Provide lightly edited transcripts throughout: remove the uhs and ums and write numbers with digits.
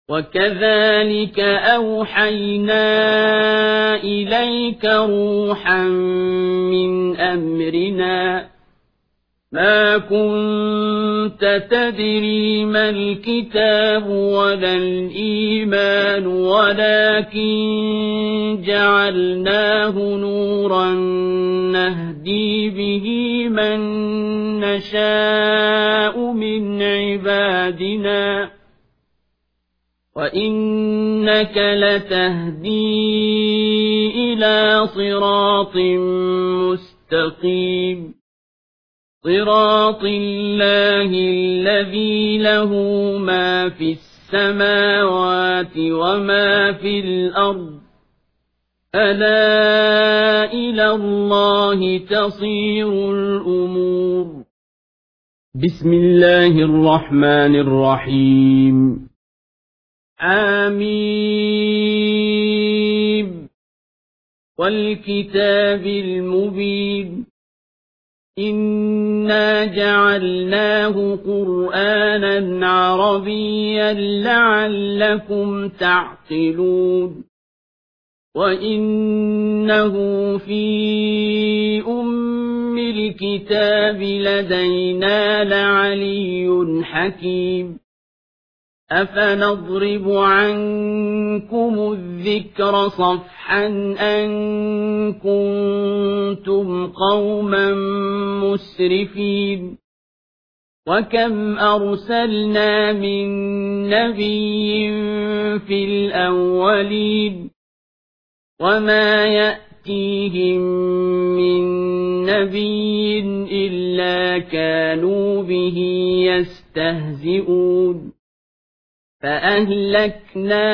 وكذلك أوحينا إليك روحا من أمرنا ما كنت تدري ما الكتاب ولا الإيمان ولكن جعلناه نورا نهدي به من نشاء من عبادنا وإنك لتهدي إلى صراط مستقيم صراط الله الذي له ما في السماوات وما في الأرض ألا إلى الله تصير الأمور بسم الله الرحمن الرحيم آمين والكتاب المبين إنا جعلناه قرآنا عربيا لعلكم تعقلون وإنه في أم الكتاب لدينا لعلي حكيم أفنضرب عنكم الذكر صفحا أن كنتم قوما مسرفين وكم أرسلنا من نبي في الأولين وما يأتيهم من نبي إلا كانوا به يستهزئون فأهلكنا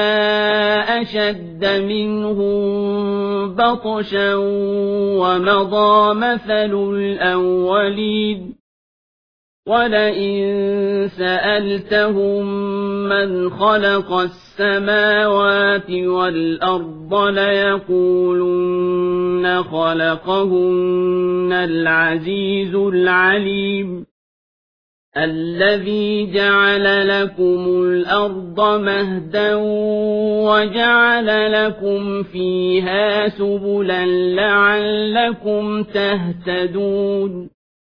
أشد منهم بطشا ومضى مثل الأولين ولئن سألتهم من خلق السماوات والأرض ليقولن خلقهن العزيز العليم الذي جعل لكم الأرض مهدا وجعل لكم فيها سبلا لعلكم تهتدون